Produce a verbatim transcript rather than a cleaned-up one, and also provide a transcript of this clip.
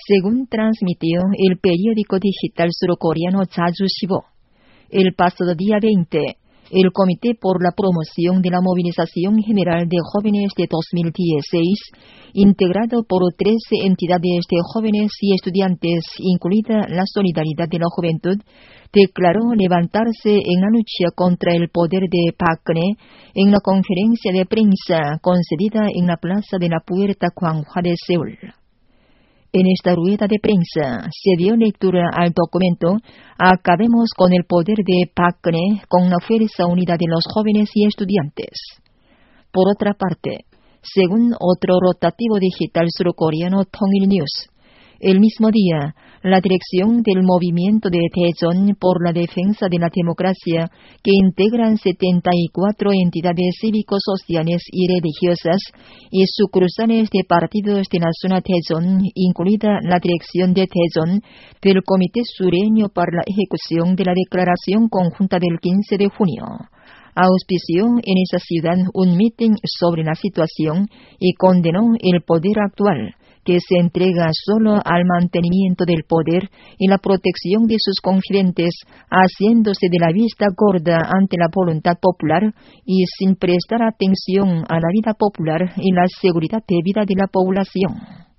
Según transmitió el periódico digital surcoreano Jaju-Shibo, el pasado día veinte, el Comité por la Promoción de la Movilización General de Jóvenes de dos mil dieciséis, integrado por trece entidades de jóvenes y estudiantes, incluida la Solidaridad de la Juventud, declaró levantarse en la lucha contra el poder de Park Geun-hye en la conferencia de prensa concedida en la Plaza de la Puerta Gwanghwa de Seúl. En esta rueda de prensa se dio lectura al documento "Acabemos con el poder de Park Geun-hye con la fuerza unida de los jóvenes y estudiantes". Por otra parte, según otro rotativo digital surcoreano Tongil News, el mismo día, la dirección del movimiento de Daejeon por la defensa de la democracia, que integran setenta y cuatro entidades cívico-sociales y religiosas y sucursales de partidos de la zona Daejeon, incluida la dirección de Daejeon del Comité Sureño para la ejecución de la Declaración Conjunta del quince de junio, auspició en esa ciudad un mitin sobre la situación y condenó el poder actual, que se entrega solo al mantenimiento del poder y la protección de sus confidentes, haciéndose de la vista gorda ante la voluntad popular y sin prestar atención a la vida popular y la seguridad de vida de la población.